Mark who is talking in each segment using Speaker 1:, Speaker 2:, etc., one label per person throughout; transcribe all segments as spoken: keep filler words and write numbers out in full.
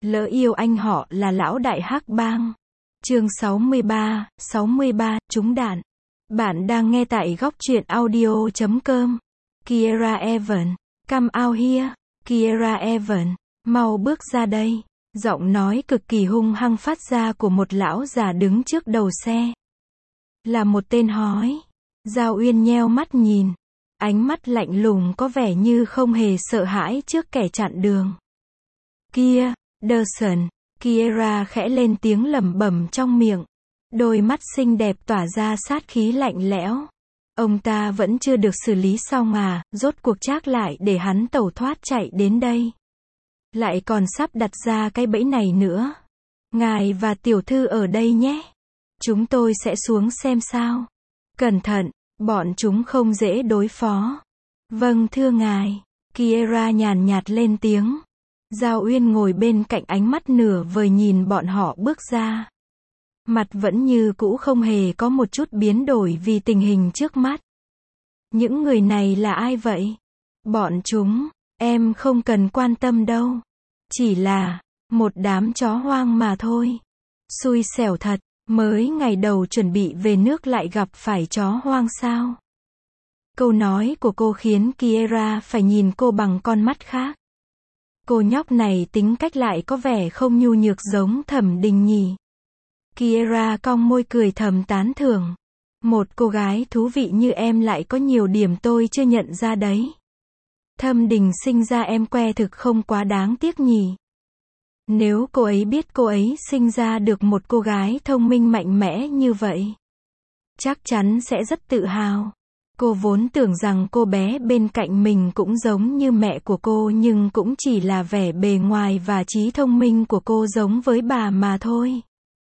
Speaker 1: Lỡ yêu anh họ là lão đại hắc bang. Chương sáu mươi ba, sáu mươi ba, trúng đạn. Bạn đang nghe tại góc truyện audio chấm com. Kiera Evan, come out here. Kiera Evan, mau bước ra đây. Giọng nói cực kỳ hung hăng phát ra của một lão già đứng trước đầu xe. Là một tên hói. Giao Uyên nheo mắt nhìn. Ánh mắt lạnh lùng có vẻ như không hề sợ hãi trước kẻ chặn đường. Kia, Dawson, Kiera khẽ lên tiếng lẩm bẩm trong miệng. Đôi mắt xinh đẹp tỏa ra sát khí lạnh lẽo. Ông ta vẫn chưa được xử lý xong à, rốt cuộc trác lại để hắn tẩu thoát chạy đến đây. Lại còn sắp đặt ra cái bẫy này nữa. Ngài và tiểu thư ở đây nhé. Chúng tôi sẽ xuống xem sao. Cẩn thận, bọn chúng không dễ đối phó. Vâng thưa ngài. Kiera nhàn nhạt lên tiếng. Giao Uyên ngồi bên cạnh ánh mắt nửa vời nhìn bọn họ bước ra. Mặt vẫn như cũ không hề có một chút biến đổi vì tình hình trước mắt. Những người này là ai vậy? Bọn chúng, em không cần quan tâm đâu. Chỉ là, một đám chó hoang mà thôi. Xui xẻo thật, mới ngày đầu chuẩn bị về nước lại gặp phải chó hoang sao? Câu nói của cô khiến Kiera phải nhìn cô bằng con mắt khác. Cô nhóc này tính cách lại có vẻ không nhu nhược giống Thẩm Đình nhỉ. Kiera cong môi cười thầm tán thưởng. Một cô gái thú vị như em lại có nhiều điểm tôi chưa nhận ra đấy. Thẩm Đình sinh ra em que thực không quá đáng tiếc nhỉ. Nếu cô ấy biết cô ấy sinh ra được một cô gái thông minh mạnh mẽ như vậy, chắc chắn sẽ rất tự hào. Cô vốn tưởng rằng cô bé bên cạnh mình cũng giống như mẹ của cô nhưng cũng chỉ là vẻ bề ngoài và trí thông minh của cô giống với bà mà thôi.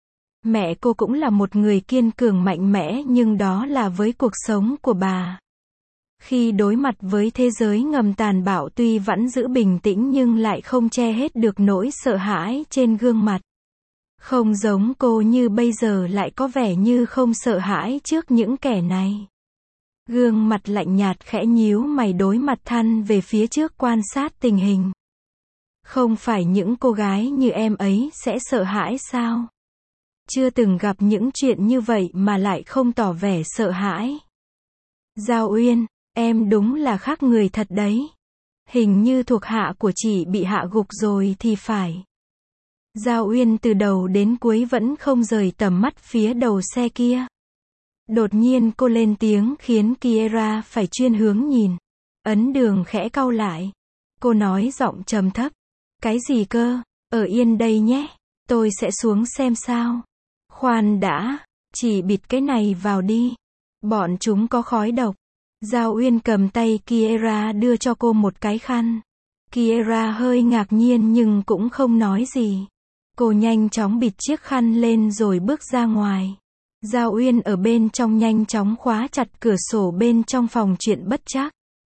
Speaker 1: Mẹ cô cũng là một người kiên cường mạnh mẽ nhưng đó là với cuộc sống của bà. Khi đối mặt với thế giới ngầm tàn bạo tuy vẫn giữ bình tĩnh nhưng lại không che hết được nỗi sợ hãi trên gương mặt. Không giống cô như bây giờ lại có vẻ như không sợ hãi trước những kẻ này. Gương mặt lạnh nhạt khẽ nhíu mày đối mặt thăn về phía trước quan sát tình hình. Không phải những cô gái như em ấy sẽ sợ hãi sao? Chưa từng gặp những chuyện như vậy mà lại không tỏ vẻ sợ hãi. Giao Uyên, em đúng là khác người thật đấy. Hình như thuộc hạ của chị bị hạ gục rồi thì phải. Giao Uyên từ đầu đến cuối vẫn không rời tầm mắt phía đầu xe kia. Đột nhiên cô lên tiếng khiến Kiera phải chuyên hướng nhìn. Ấn Đường khẽ cau lại. Cô nói giọng trầm thấp. Cái gì cơ? Ở yên đây nhé. Tôi sẽ xuống xem sao. Khoan đã. Chỉ bịt cái này vào đi. Bọn chúng có khói độc. Giao Uyên cầm tay Kiera đưa cho cô một cái khăn. Kiera hơi ngạc nhiên nhưng cũng không nói gì. Cô nhanh chóng bịt chiếc khăn lên rồi bước ra ngoài. Giao Uyên ở bên trong nhanh chóng khóa chặt cửa sổ bên trong phòng chuyện bất trắc.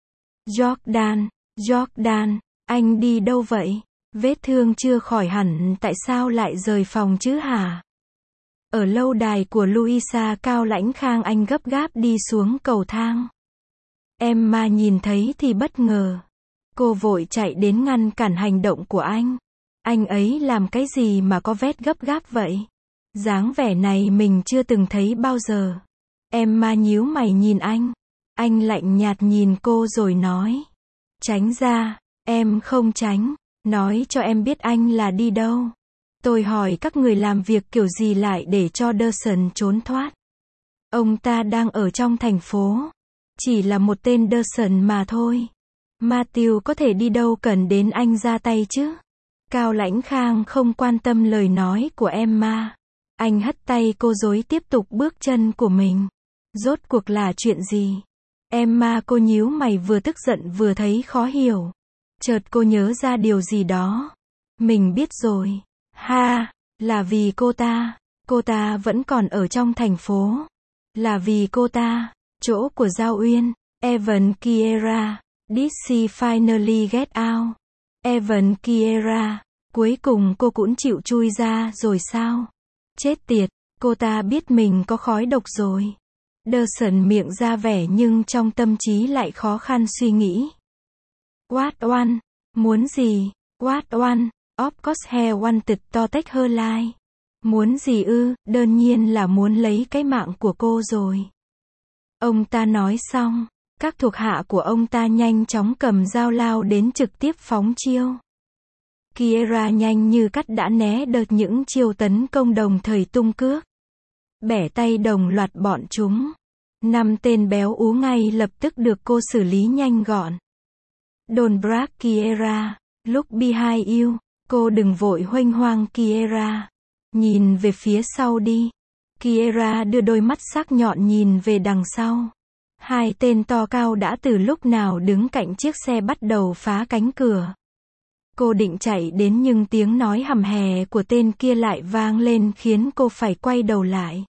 Speaker 1: Jordan, Jordan, anh đi đâu vậy? Vết thương chưa khỏi hẳn tại sao lại rời phòng chứ hả? Ở lâu đài của Louisa Cao Lãnh Khang anh gấp gáp đi xuống cầu thang. Emma nhìn thấy thì bất ngờ. Cô vội chạy đến ngăn cản hành động của anh. Anh ấy làm cái gì mà có vết gấp gáp vậy? Dáng vẻ này mình chưa từng thấy bao giờ. Emma nhíu mày nhìn anh. Anh lạnh nhạt nhìn cô rồi nói. Tránh ra, em không tránh. Nói cho em biết anh là đi đâu. Tôi hỏi các người làm việc kiểu gì lại để cho Dawson trốn thoát. Ông ta đang ở trong thành phố. Chỉ là một tên Dawson mà thôi. Matthew có thể đi đâu cần đến anh ra tay chứ? Cao Lãnh Khang không quan tâm lời nói của Emma. Anh hất tay cô dối tiếp tục bước chân của mình. Rốt cuộc là chuyện gì? Emma cô nhíu mày vừa tức giận vừa thấy khó hiểu. Chợt cô nhớ ra điều gì đó. Mình biết rồi. Ha, là vì cô ta. Cô ta vẫn còn ở trong thành phố. Là vì cô ta. Chỗ của Giao Uyên. Evan Kiera. Did she finally get out? Evan Kiera. Cuối cùng cô cũng chịu chui ra rồi sao? Chết tiệt, cô ta biết mình có khói độc rồi. Dawson miệng ra vẻ nhưng trong tâm trí lại khó khăn suy nghĩ. What one? Muốn gì? What one? Of course he wanted to take her life. Muốn gì ư, đương nhiên là muốn lấy cái mạng của cô rồi. Ông ta nói xong, các thuộc hạ của ông ta nhanh chóng cầm dao lao đến trực tiếp phóng chiêu. Kiera nhanh như cắt đã né đợt những chiêu tấn công đồng thời tung cước. Bẻ tay đồng loạt bọn chúng. Năm tên béo ú ngay lập tức được cô xử lý nhanh gọn. Don't brag Kiera, look behind you, cô đừng vội huênh hoang Kiera. Nhìn về phía sau đi. Kiera đưa đôi mắt sắc nhọn nhìn về đằng sau. Hai tên to cao đã từ lúc nào đứng cạnh chiếc xe bắt đầu phá cánh cửa. Cô định chạy đến nhưng tiếng nói hầm hè của tên kia lại vang lên khiến cô phải quay đầu lại.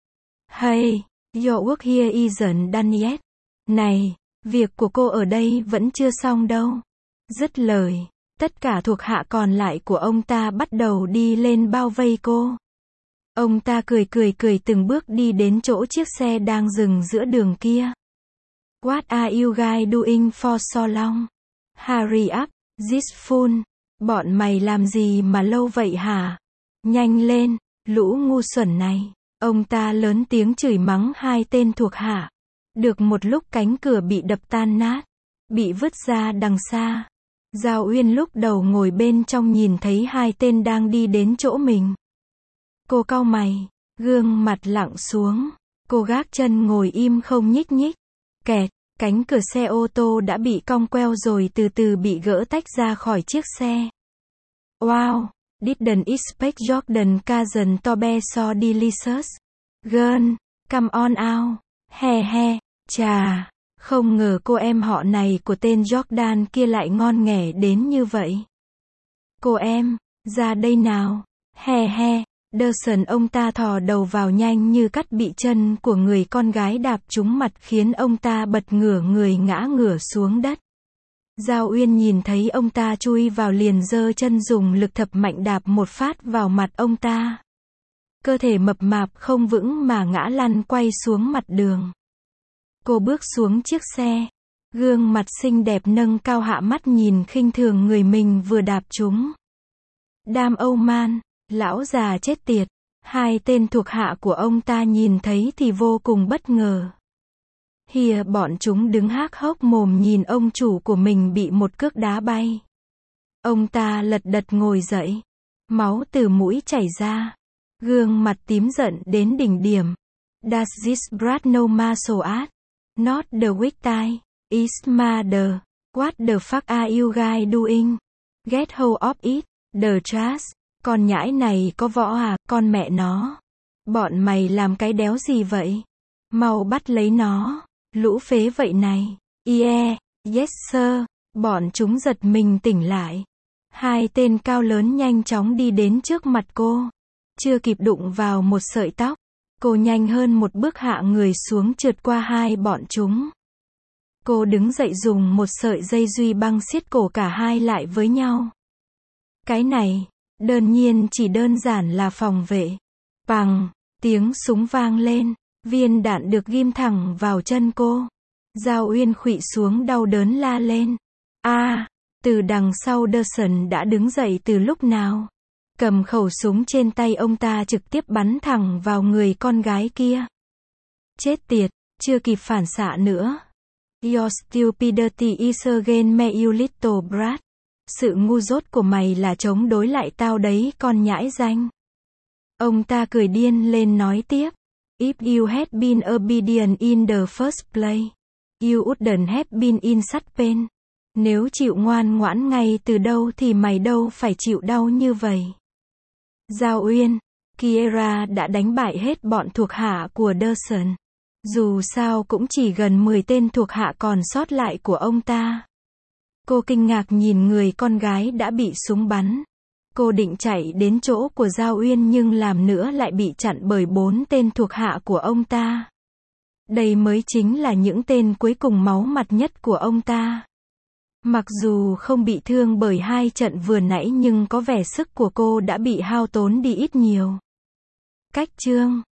Speaker 1: Hey, your work here isn't done yet. Này, việc của cô ở đây vẫn chưa xong đâu. Dứt lời, tất cả thuộc hạ còn lại của ông ta bắt đầu đi lên bao vây cô. Ông ta cười cười cười từng bước đi đến chỗ chiếc xe đang dừng giữa đường kia. What are you guys doing for so long? Hurry up, this fool. Bọn mày làm gì mà lâu vậy hả? Nhanh lên, lũ ngu xuẩn này. Ông ta lớn tiếng chửi mắng hai tên thuộc hạ. Được một lúc cánh cửa bị đập tan nát, bị vứt ra đằng xa. Giao Uyên lúc đầu ngồi bên trong nhìn thấy hai tên đang đi đến chỗ mình. Cô cau mày, gương mặt lặng xuống. Cô gác chân ngồi im không nhích nhích. Kẹt, cánh cửa xe ô tô đã bị cong queo rồi từ từ bị gỡ tách ra khỏi chiếc xe. Wow, didn't expect Jordan cousin to be so delicious. Girl, come on out. He he, chà, không ngờ cô em họ này của tên Jordan kia lại ngon nghẻ đến như vậy. Cô em, ra đây nào. He he, Dawson ông ta thò đầu vào nhanh như cắt bị chân của người con gái đạp trúng mặt khiến ông ta bật ngửa người ngã ngửa xuống đất. Giao Uyên nhìn thấy ông ta chui vào liền giơ chân dùng lực thập mạnh đạp một phát vào mặt ông ta. Cơ thể mập mạp không vững mà ngã lăn quay xuống mặt đường. Cô bước xuống chiếc xe. Gương mặt xinh đẹp nâng cao hạ mắt nhìn khinh thường người mình vừa đạp trúng. Đam Âu Man, lão già chết tiệt. Hai tên thuộc hạ của ông ta nhìn thấy thì vô cùng bất ngờ. Hìa bọn chúng đứng hác hốc mồm nhìn ông chủ của mình bị một cước đá bay. Ông ta lật đật ngồi dậy. Máu từ mũi chảy ra. Gương mặt tím giận đến đỉnh điểm. Does this brat know martial art? Not the weak tie. It's murder. What the fuck are you guys doing? Get hold of it. The trash. Con nhãi này có võ à, con mẹ nó. Bọn mày làm cái đéo gì vậy? Mau bắt lấy nó. Lũ phế vậy này. Yeah, yes sir. Bọn chúng giật mình tỉnh lại. Hai tên cao lớn nhanh chóng đi đến trước mặt cô. Chưa kịp đụng vào một sợi tóc. Cô nhanh hơn một bước hạ người xuống trượt qua hai bọn chúng. Cô đứng dậy dùng một sợi dây duy băng siết cổ cả hai lại với nhau. Cái này, đương nhiên chỉ đơn giản là phòng vệ. Bằng, tiếng súng vang lên. Viên đạn được ghim thẳng vào chân cô. Giao Uyên khuỵu xuống đau đớn la lên. A, à, từ đằng sau Dawson đã đứng dậy từ lúc nào. Cầm khẩu súng trên tay ông ta trực tiếp bắn thẳng vào người con gái kia. Chết tiệt, chưa kịp phản xạ nữa. Your stupidity is against me you little brat. Sự ngu dốt của mày là chống đối lại tao đấy con nhãi danh. Ông ta cười điên lên nói tiếp. If you had been obedient in the first place, you wouldn't have been in such pain. Nếu chịu ngoan ngoãn ngay từ đâu thì mày đâu phải chịu đau như vậy. Giao Uyên, Kiera đã đánh bại hết bọn thuộc hạ của Dawson. Dù sao cũng chỉ gần mười tên thuộc hạ còn sót lại của ông ta. Cô kinh ngạc nhìn người con gái đã bị súng bắn. Cô định chạy đến chỗ của Giao Uyên nhưng làm nữa lại bị chặn bởi bốn tên thuộc hạ của ông ta. Đây mới chính là những tên cuối cùng máu mặt nhất của ông ta. Mặc dù không bị thương bởi hai trận vừa nãy nhưng có vẻ sức của cô đã bị hao tốn đi ít nhiều. Cách chương